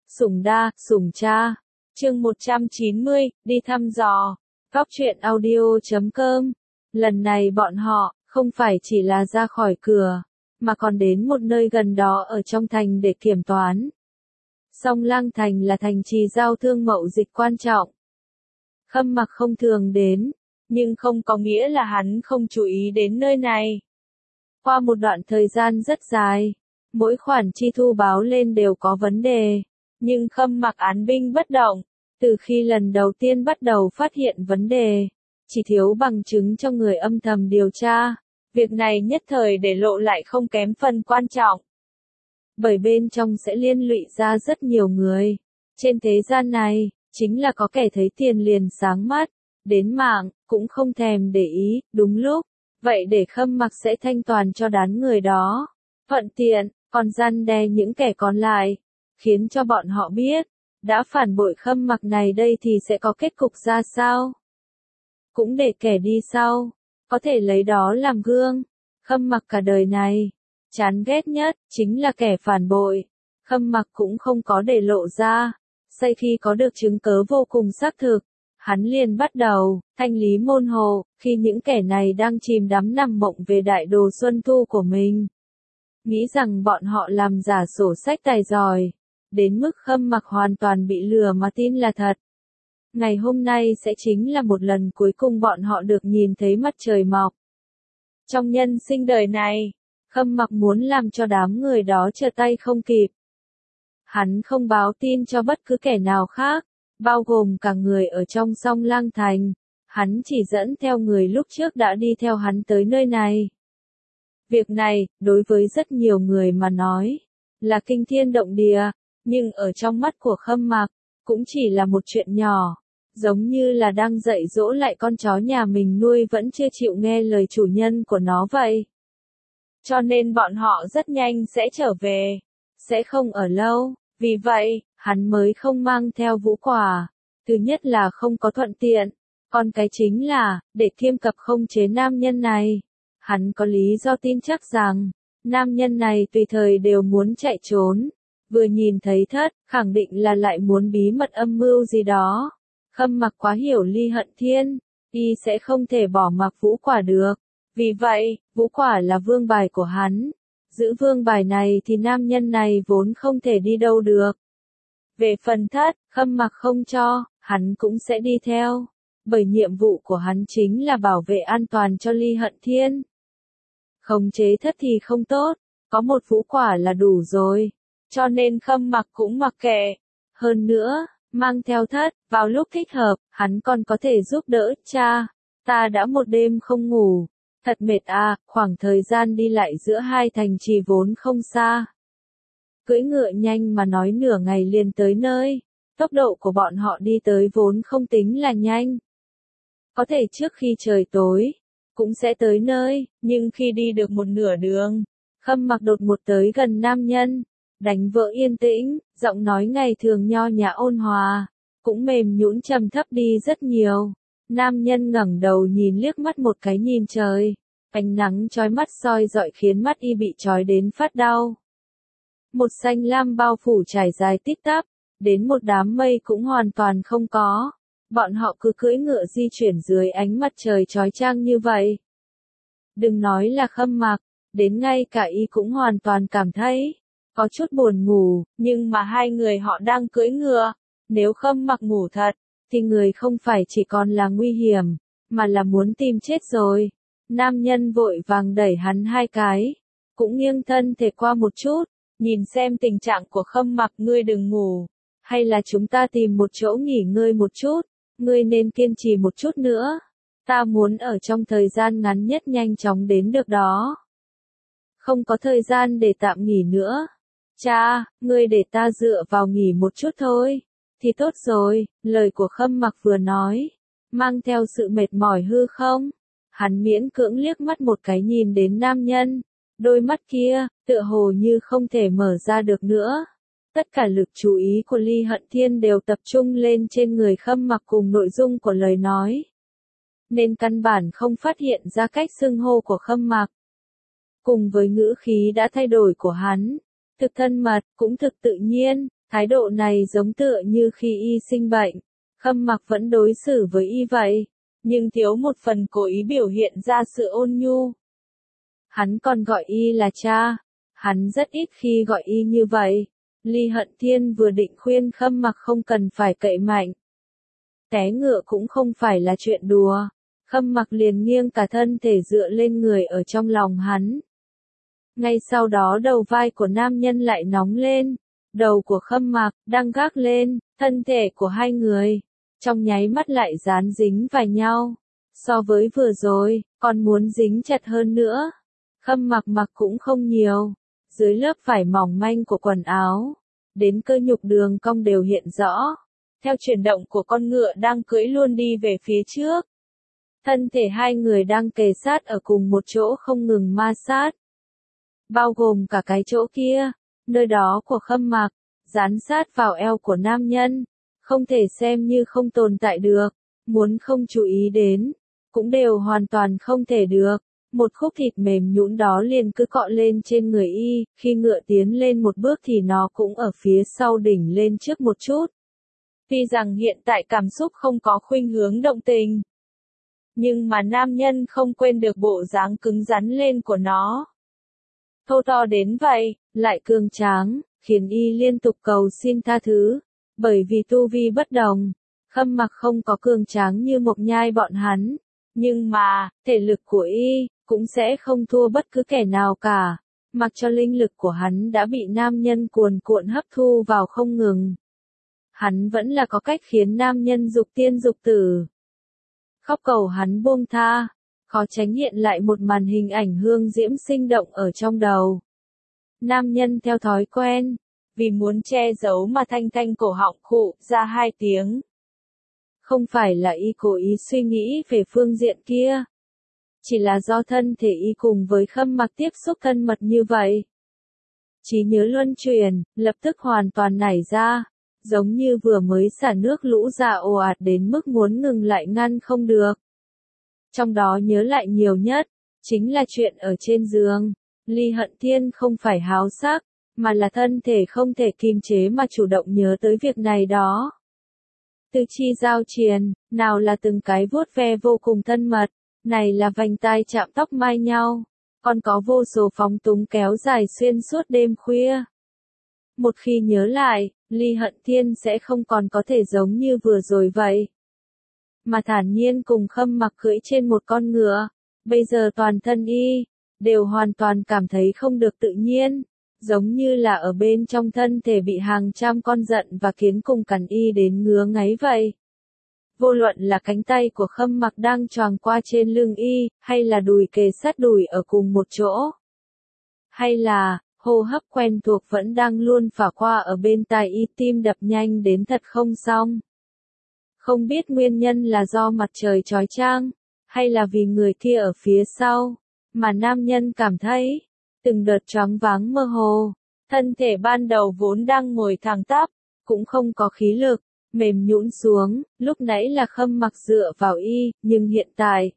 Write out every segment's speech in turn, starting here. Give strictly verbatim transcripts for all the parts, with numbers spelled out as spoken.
Sủng đa, sủng cha. Chương một trăm chín mươi, đi thăm dò. Góc truyện audio chấm com. Lần này bọn họ, không phải chỉ là ra khỏi cửa, mà còn đến một nơi gần đó ở trong thành để kiểm toán. Song Lang Thành là thành trì giao thương mậu dịch quan trọng. Khâm Mặc không thường đến, nhưng không có nghĩa là hắn không chú ý đến nơi này. Qua một đoạn thời gian rất dài, mỗi khoản chi thu báo lên đều có vấn đề, nhưng Khâm Mặc án binh bất động. Từ khi lần đầu tiên bắt đầu phát hiện vấn đề, chỉ thiếu bằng chứng cho người âm thầm điều tra, việc này nhất thời để lộ lại không kém phần quan trọng. Bởi bên trong sẽ liên lụy ra rất nhiều người. Trên thế gian này, chính là có kẻ thấy tiền liền sáng mắt, đến mạng, cũng không thèm để ý, đúng lúc. Vậy để Khâm Mặc sẽ thanh toàn cho đám người đó. Thuận tiện, còn răn đe những kẻ còn lại, khiến cho bọn họ biết, đã phản bội Khâm Mặc này đây thì sẽ có kết cục ra sao. Cũng để kẻ đi sau, có thể lấy đó làm gương. Khâm Mặc cả đời này, chán ghét nhất, chính là kẻ phản bội. Khâm Mặc cũng không có để lộ ra. Sau khi có được chứng cớ vô cùng xác thực, hắn liền bắt đầu thanh lý môn hộ, khi những kẻ này đang chìm đắm nằm mộng về đại đồ xuân thu của mình. Nghĩ rằng bọn họ làm giả sổ sách tài giỏi, đến mức Khâm Mặc hoàn toàn bị lừa mà tin là thật. Ngày hôm nay sẽ chính là một lần cuối cùng bọn họ được nhìn thấy mặt trời mọc. Trong nhân sinh đời này, Khâm Mặc muốn làm cho đám người đó trở tay không kịp. Hắn không báo tin cho bất cứ kẻ nào khác, bao gồm cả người ở trong Song Lang Thành. Hắn chỉ dẫn theo người lúc trước đã đi theo hắn tới nơi này. Việc này, đối với rất nhiều người mà nói, là kinh thiên động địa, nhưng ở trong mắt của Khâm Mặc, cũng chỉ là một chuyện nhỏ, giống như là đang dạy dỗ lại con chó nhà mình nuôi vẫn chưa chịu nghe lời chủ nhân của nó vậy. Cho nên bọn họ rất nhanh sẽ trở về, sẽ không ở lâu, vì vậy, hắn mới không mang theo vũ quả. Thứ nhất là không có thuận tiện, còn cái chính là, để kiêm cập không chế nam nhân này. Hắn có lý do tin chắc rằng, nam nhân này tùy thời đều muốn chạy trốn. Vừa nhìn thấy thất, khẳng định là lại muốn bí mật âm mưu gì đó. Khâm Mặc quá hiểu Ly Hận Thiên, y sẽ không thể bỏ mặc vũ quả được. Vì vậy, vũ quả là vương bài của hắn. Giữ vương bài này thì nam nhân này vốn không thể đi đâu được. Về phần thất, Khâm Mặc không cho, hắn cũng sẽ đi theo. Bởi nhiệm vụ của hắn chính là bảo vệ an toàn cho Ly Hận Thiên. Khống chế thất thì không tốt, có một vũ quả là đủ rồi. Cho nên Khâm Mặc cũng mặc kệ. Hơn nữa, mang theo thất, vào lúc thích hợp, hắn còn có thể giúp đỡ. Cha, ta đã một đêm không ngủ. Thật mệt à, khoảng thời gian đi lại giữa hai thành trì vốn không xa. Cưỡi ngựa nhanh mà nói nửa ngày liền tới nơi. Tốc độ của bọn họ đi tới vốn không tính là nhanh. Có thể trước khi trời tối, cũng sẽ tới nơi, nhưng khi đi được một nửa đường, Khâm Mặc đột một tới gần nam nhân, đánh vỡ yên tĩnh, giọng nói ngày thường nho nhã ôn hòa, cũng mềm nhũn trầm thấp đi rất nhiều. Nam nhân ngẩng đầu nhìn liếc mắt một cái nhìn trời, ánh nắng chói mắt soi rọi khiến mắt y bị chói đến phát đau. Một xanh lam bao phủ trải dài tít tắp, đến một đám mây cũng hoàn toàn không có. Bọn họ cứ cưỡi ngựa di chuyển dưới ánh mặt trời chói chang như vậy. Đừng nói là Khâm Mặc, đến ngay cả y cũng hoàn toàn cảm thấy có chút buồn ngủ, nhưng mà hai người họ đang cưỡi ngựa, nếu Khâm Mặc ngủ thật, thì người không phải chỉ còn là nguy hiểm, mà là muốn tìm chết rồi. Nam nhân vội vàng đẩy hắn hai cái, cũng nghiêng thân thể qua một chút, nhìn xem tình trạng của Khâm Mặc. Ngươi đừng ngủ, hay là chúng ta tìm một chỗ nghỉ ngơi một chút, ngươi nên kiên trì một chút nữa. Ta muốn ở trong thời gian ngắn nhất nhanh chóng đến được đó. Không có thời gian để tạm nghỉ nữa. Cha, ngươi để ta dựa vào nghỉ một chút thôi. Thì tốt rồi, lời của Khâm Mặc vừa nói, mang theo sự mệt mỏi hư không? Hắn miễn cưỡng liếc mắt một cái nhìn đến nam nhân, đôi mắt kia, tựa hồ như không thể mở ra được nữa. Tất cả lực chú ý của Ly Hận Thiên đều tập trung lên trên người Khâm Mặc cùng nội dung của lời nói. Nên căn bản không phát hiện ra cách xưng hô của Khâm Mặc. Cùng với ngữ khí đã thay đổi của hắn, thực thân mật, cũng thực tự nhiên, Thái độ này giống tựa như khi y sinh bệnh, Khâm Mặc vẫn đối xử với y vậy, nhưng thiếu một phần cố ý biểu hiện ra sự ôn nhu. Hắn còn gọi y là cha, hắn rất ít khi gọi y như vậy. Ly Hận Thiên vừa định khuyên Khâm Mặc không cần phải cậy mạnh. Té ngựa cũng không phải là chuyện đùa, Khâm Mặc liền nghiêng cả thân thể dựa lên người ở trong lòng hắn. Ngay sau đó đầu vai của nam nhân lại nóng lên, đầu của Khâm Mặc đang gác lên, thân thể của hai người, trong nháy mắt lại dán dính vào nhau. So với vừa rồi, còn muốn dính chặt hơn nữa. Khâm Mặc mặc cũng không nhiều, dưới lớp vải mỏng manh của quần áo, đến cơ nhục đường cong đều hiện rõ. Theo chuyển động của con ngựa đang cưỡi luôn đi về phía trước. Thân thể hai người đang kề sát ở cùng một chỗ không ngừng ma sát. Bao gồm cả cái chỗ kia, nơi đó của Khâm Mặc, dán sát vào eo của nam nhân, không thể xem như không tồn tại được, muốn không chú ý đến, cũng đều hoàn toàn không thể được. Một khúc thịt mềm nhũn đó liền cứ cọ lên trên người y, khi ngựa tiến lên một bước thì nó cũng ở phía sau đỉnh lên trước một chút. Tuy rằng hiện tại cảm xúc không có khuynh hướng động tình, nhưng mà nam nhân không quên được bộ dáng cứng rắn lên của nó. Thô to đến vậy, lại cường tráng, khiến y liên tục cầu xin tha thứ, bởi vì tu vi bất đồng. Khâm Mặc không có cường tráng như Mộc Nhai bọn hắn, nhưng mà, thể lực của y, cũng sẽ không thua bất cứ kẻ nào cả, mặc cho linh lực của hắn đã bị nam nhân cuồn cuộn hấp thu vào không ngừng. Hắn vẫn là có cách khiến nam nhân dục tiên dục tử. Khóc cầu hắn buông tha, khó tránh hiện lại một màn hình ảnh hương diễm sinh động ở trong đầu. Nam nhân theo thói quen, vì muốn che giấu mà thanh thanh cổ họng khụ ra hai tiếng. Không phải là y cố ý suy nghĩ về phương diện kia, chỉ là do thân thể y cùng với Khâm Mặc tiếp xúc thân mật như vậy. Trí nhớ luân chuyển, lập tức hoàn toàn nảy ra, giống như vừa mới xả nước lũ ra ồ ạt đến mức muốn ngừng lại ngăn không được. Trong đó nhớ lại nhiều nhất, chính là chuyện ở trên giường. Ly Hận Thiên không phải háo sắc, mà là thân thể không thể kiềm chế mà chủ động nhớ tới việc này đó. Từ chi giao triền, nào là từng cái vuốt ve vô cùng thân mật, này là vành tai chạm tóc mai nhau, còn có vô số phóng túng kéo dài xuyên suốt đêm khuya. Một khi nhớ lại, Ly Hận Thiên sẽ không còn có thể giống như vừa rồi vậy, mà thản nhiên cùng Khâm Mặc cưỡi trên một con ngựa. Bây giờ toàn thân y đều hoàn toàn cảm thấy không được tự nhiên, giống như là ở bên trong thân thể bị hàng trăm con giận và kiến cùng cắn y đến ngứa ngáy vậy. Vô luận là cánh tay của Khâm Mặc đang choàng qua trên lưng y, hay là đùi kề sát đùi ở cùng một chỗ, hay là hô hấp quen thuộc vẫn đang luôn phả qua ở bên tai y, tim đập nhanh đến thật không xong. Không biết nguyên nhân là do mặt trời chói chang, hay là vì người kia ở phía sau, mà nam nhân cảm thấy từng đợt choáng váng mơ hồ, thân thể ban đầu vốn đang ngồi thẳng tắp, cũng không có khí lực, mềm nhũn xuống. Lúc nãy là Khâm Mặc dựa vào y, nhưng hiện tại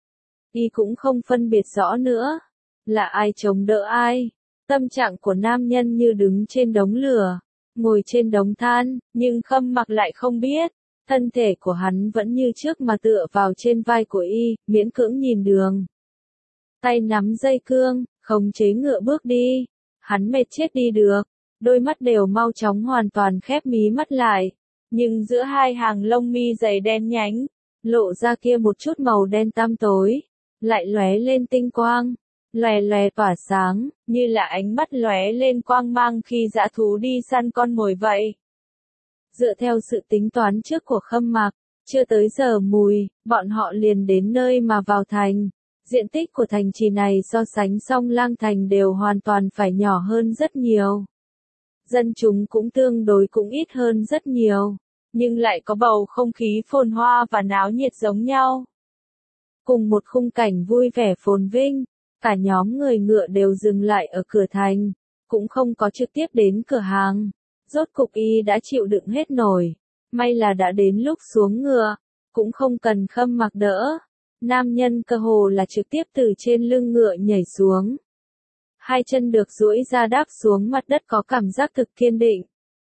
y cũng không phân biệt rõ nữa là ai chống đỡ ai. Tâm trạng của nam nhân như đứng trên đống lửa, ngồi trên đống than, nhưng Khâm Mặc lại không biết, thân thể của hắn vẫn như trước mà tựa vào trên vai của y, miễn cưỡng nhìn đường. Tay nắm dây cương, khống chế ngựa bước đi. Hắn mệt chết đi được, đôi mắt đều mau chóng hoàn toàn khép mí mắt lại, nhưng giữa hai hàng lông mi dày đen nhánh, lộ ra kia một chút màu đen tăm tối, lại lóe lên tinh quang, lòe lòe tỏa sáng, như là ánh mắt lóe lên quang mang khi dã thú đi săn con mồi vậy. Dựa theo sự tính toán trước của Khâm Mặc, chưa tới giờ mùi, bọn họ liền đến nơi mà vào thành. Diện tích của thành trì này so sánh Song Lang thành đều hoàn toàn phải nhỏ hơn rất nhiều. Dân chúng cũng tương đối cũng ít hơn rất nhiều, nhưng lại có bầu không khí phồn hoa và náo nhiệt giống nhau. Cùng một khung cảnh vui vẻ phồn vinh, cả nhóm người ngựa đều dừng lại ở cửa thành, cũng không có trực tiếp đến cửa hàng. Rốt cục y đã chịu đựng hết nổi, may là đã đến lúc xuống ngựa, cũng không cần Khâm Mặc đỡ. Nam nhân cơ hồ là trực tiếp từ trên lưng ngựa nhảy xuống. Hai chân được duỗi ra đáp xuống mặt đất có cảm giác thực kiên định.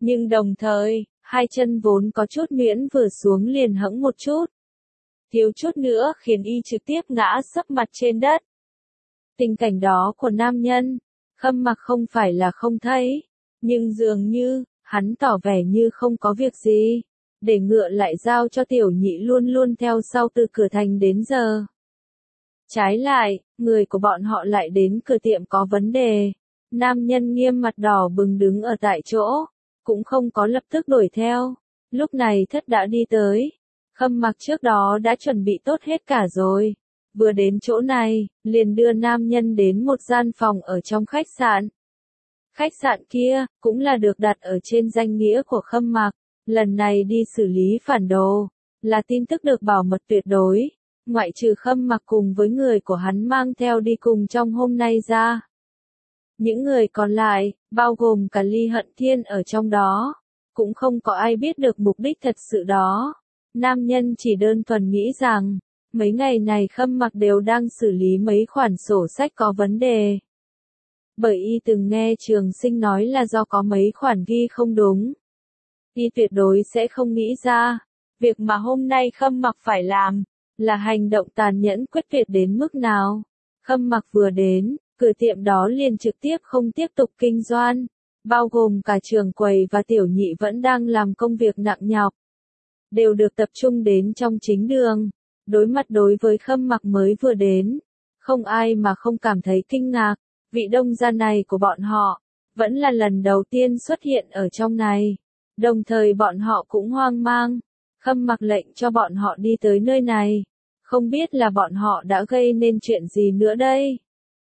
Nhưng đồng thời, hai chân vốn có chút miễn vừa xuống liền hẫng một chút. Thiếu chút nữa khiến y trực tiếp ngã sấp mặt trên đất. Tình cảnh đó của nam nhân, Khâm Mặc không phải là không thấy, nhưng dường như, hắn tỏ vẻ như không có việc gì, để ngựa lại giao cho tiểu nhị luôn luôn theo sau từ cửa thành đến giờ. Trái lại, người của bọn họ lại đến cửa tiệm có vấn đề. Nam nhân nghiêm mặt đỏ bừng đứng ở tại chỗ, cũng không có lập tức đuổi theo. Lúc này thất đã đi tới. Khâm Mặc trước đó đã chuẩn bị tốt hết cả rồi. Vừa đến chỗ này, liền đưa nam nhân đến một gian phòng ở trong khách sạn. Khách sạn kia, cũng là được đặt ở trên danh nghĩa của Khâm Mặc. Lần này đi xử lý phản đồ, là tin tức được bảo mật tuyệt đối. Ngoại trừ Khâm Mặc cùng với người của hắn mang theo đi cùng trong hôm nay ra. Những người còn lại, bao gồm cả Ly Hận Thiên ở trong đó, cũng không có ai biết được mục đích thật sự đó. Nam nhân chỉ đơn thuần nghĩ rằng, mấy ngày này Khâm Mặc đều đang xử lý mấy khoản sổ sách có vấn đề. Bởi y từng nghe Trường Sinh nói là do có mấy khoản ghi không đúng. Y tuyệt đối sẽ không nghĩ ra, việc mà hôm nay Khâm Mặc phải làm, là hành động tàn nhẫn quyết tuyệt đến mức nào. Khâm Mặc vừa đến, cửa tiệm đó liền trực tiếp không tiếp tục kinh doanh, bao gồm cả trưởng quầy và tiểu nhị vẫn đang làm công việc nặng nhọc. Đều được tập trung đến trong chính đường, đối mặt đối với Khâm Mặc mới vừa đến. Không ai mà không cảm thấy kinh ngạc, vị đông gia này của bọn họ, vẫn là lần đầu tiên xuất hiện ở trong này. Đồng thời bọn họ cũng hoang mang, Khâm Mặc lệnh cho bọn họ đi tới nơi này. Không biết là bọn họ đã gây nên chuyện gì nữa đây?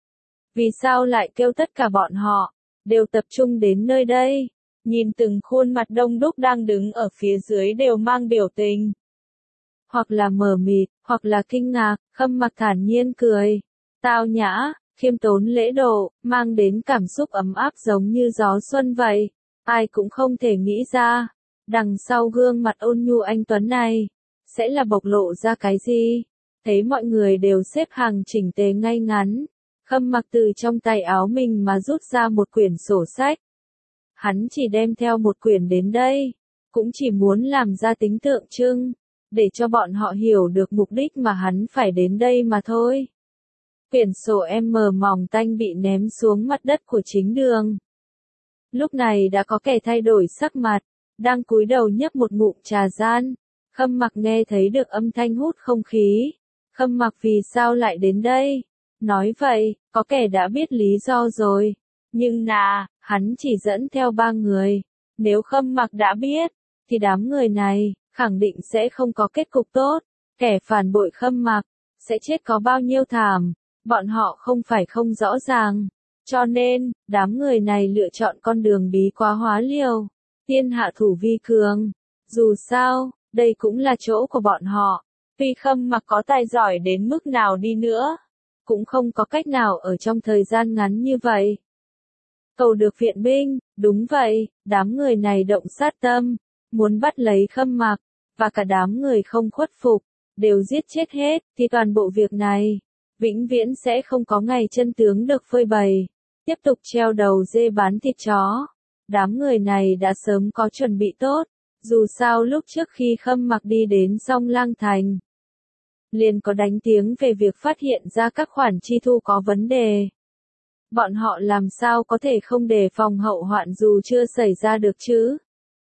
Vì sao lại kêu tất cả bọn họ, đều tập trung đến nơi đây? Nhìn từng khuôn mặt đông đúc đang đứng ở phía dưới đều mang biểu tình. Hoặc là mờ mịt, hoặc là kinh ngạc, Khâm Mặc thản nhiên cười. Tao nhã, khiêm tốn lễ độ, mang đến cảm xúc ấm áp giống như gió xuân vậy. Ai cũng không thể nghĩ ra, đằng sau gương mặt ôn nhu anh tuấn này, sẽ là bộc lộ ra cái gì? Thấy mọi người đều xếp hàng chỉnh tề ngay ngắn. Khâm Mặc từ trong tay áo mình mà rút ra một quyển sổ sách. Hắn chỉ đem theo một quyển đến đây, cũng chỉ muốn làm ra tính tượng trưng, để cho bọn họ hiểu được mục đích mà hắn phải đến đây mà thôi. Quyển sổ em mờ mỏng tanh bị ném xuống mặt đất của chính đường. Lúc này đã có kẻ thay đổi sắc mặt, đang cúi đầu nhấp một ngụm trà gian. Khâm Mặc nghe thấy được âm thanh hút không khí. Khâm Mặc vì sao lại đến đây? Nói vậy, có kẻ đã biết lý do rồi. Nhưng nà, hắn chỉ dẫn theo ba người. Nếu Khâm Mặc đã biết, thì đám người này, khẳng định sẽ không có kết cục tốt. Kẻ phản bội Khâm Mặc, sẽ chết có bao nhiêu thảm. Bọn họ không phải không rõ ràng. Cho nên, đám người này lựa chọn con đường bí quá hóa liều. Thiên hạ thủ vi cường. Dù sao, đây cũng là chỗ của bọn họ. Tuy Khâm Mặc có tài giỏi đến mức nào đi nữa, cũng không có cách nào ở trong thời gian ngắn như vậy. Cầu được viện binh, đúng vậy, đám người này động sát tâm, muốn bắt lấy Khâm Mặc, và cả đám người không khuất phục, đều giết chết hết, thì toàn bộ việc này, vĩnh viễn sẽ không có ngày chân tướng được phơi bày. Tiếp tục treo đầu dê bán thịt chó. Đám người này đã sớm có chuẩn bị tốt, dù sao lúc trước khi Khâm Mặc đi đến Song Lang Thành, liền có đánh tiếng về việc phát hiện ra các khoản chi thu có vấn đề. Bọn họ làm sao có thể không đề phòng hậu hoạn dù chưa xảy ra được chứ?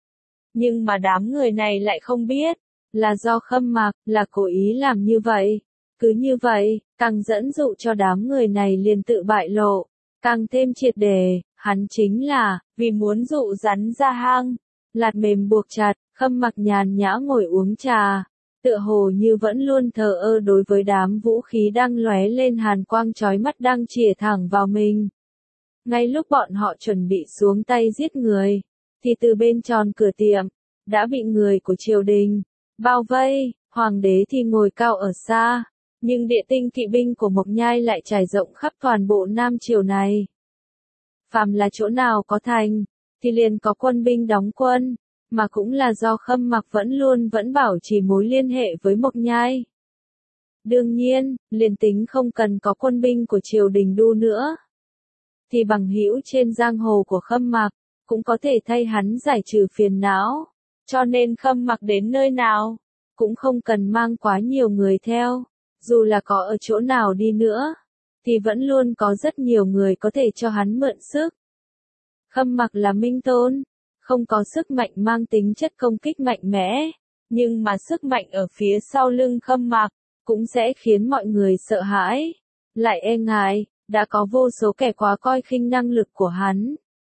Nhưng mà đám người này lại không biết, là do Khâm Mặc, là cố ý làm như vậy. Cứ như vậy, càng dẫn dụ cho đám người này liền tự bại lộ, càng thêm triệt đề, hắn chính là, vì muốn dụ rắn ra hang, lạt mềm buộc chặt. Khâm Mặc nhàn nhã ngồi uống trà, tựa hồ như vẫn luôn thờ ơ đối với đám vũ khí đang lóe lên hàn quang chói mắt đang chĩa thẳng vào mình. Ngay lúc bọn họ chuẩn bị xuống tay giết người, thì từ bên tròn cửa tiệm, đã bị người của triều đình bao vây. Hoàng đế thì ngồi cao ở xa, nhưng địa tinh kỵ binh của Mộc Nhai lại trải rộng khắp toàn bộ Nam Triều này. Phàm là chỗ nào có thành, thì liền có quân binh đóng quân, mà cũng là do Khâm Mặc vẫn luôn vẫn bảo trì mối liên hệ với Mộc Nhai. Đương nhiên, liền tính không cần có quân binh của triều đình đu nữa, thì bằng hữu trên giang hồ của Khâm Mặc, cũng có thể thay hắn giải trừ phiền não. Cho nên Khâm Mặc đến nơi nào, cũng không cần mang quá nhiều người theo. Dù là có ở chỗ nào đi nữa, thì vẫn luôn có rất nhiều người có thể cho hắn mượn sức. Khâm Mặc là Minh Tôn, không có sức mạnh mang tính chất công kích mạnh mẽ, nhưng mà sức mạnh ở phía sau lưng Khâm Mặc, cũng sẽ khiến mọi người sợ hãi, lại e ngại, đã có vô số kẻ quá coi khinh năng lực của hắn.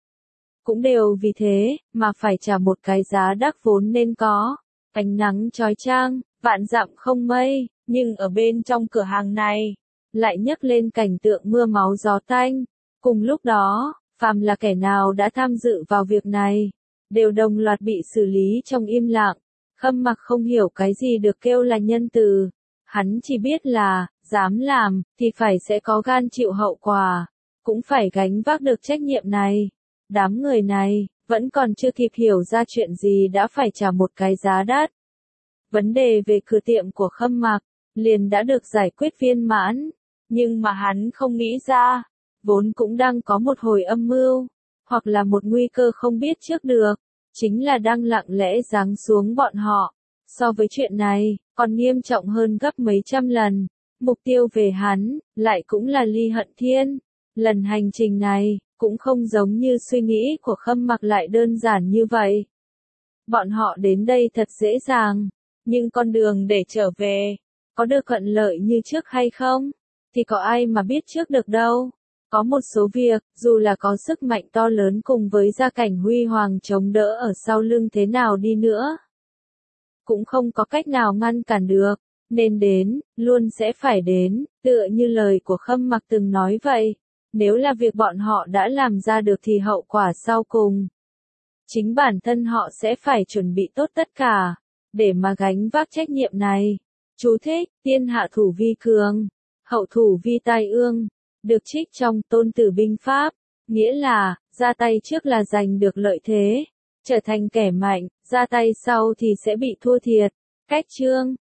Cũng đều vì thế, mà phải trả một cái giá đắt vốn nên có. Ánh nắng chói chang, vạn dặm không mây, nhưng ở bên trong cửa hàng này, lại nhấc lên cảnh tượng mưa máu gió tanh. Cùng lúc đó, phàm là kẻ nào đã tham dự vào việc này, đều đồng loạt bị xử lý trong im lặng. Khâm Mặc không hiểu cái gì được kêu là nhân từ. Hắn chỉ biết là, dám làm, thì phải sẽ có gan chịu hậu quả, cũng phải gánh vác được trách nhiệm này. Đám người này, vẫn còn chưa kịp hiểu ra chuyện gì đã phải trả một cái giá đắt. Vấn đề về cửa tiệm của Khâm Mặc, liền đã được giải quyết viên mãn, nhưng mà hắn không nghĩ ra, vốn cũng đang có một hồi âm mưu, hoặc là một nguy cơ không biết trước được, chính là đang lặng lẽ giáng xuống bọn họ. So với chuyện này, còn nghiêm trọng hơn gấp mấy trăm lần, mục tiêu về hắn, lại cũng là Ly Hận Thiên. Lần hành trình này, cũng không giống như suy nghĩ của Khâm Mặc lại đơn giản như vậy. Bọn họ đến đây thật dễ dàng, nhưng con đường để trở về, có được thuận lợi như trước hay không, thì có ai mà biết trước được đâu. Có một số việc, dù là có sức mạnh to lớn cùng với gia cảnh huy hoàng chống đỡ ở sau lưng thế nào đi nữa, cũng không có cách nào ngăn cản được, nên đến, luôn sẽ phải đến, tựa như lời của Khâm Mặc từng nói vậy. Nếu là việc bọn họ đã làm ra được thì hậu quả sau cùng, chính bản thân họ sẽ phải chuẩn bị tốt tất cả, để mà gánh vác trách nhiệm này. Chú thích, tiên hạ thủ vi cường, hậu thủ vi tai ương, được trích trong Tôn Tử binh pháp, nghĩa là, ra tay trước là giành được lợi thế, trở thành kẻ mạnh, ra tay sau thì sẽ bị thua thiệt. Cách chương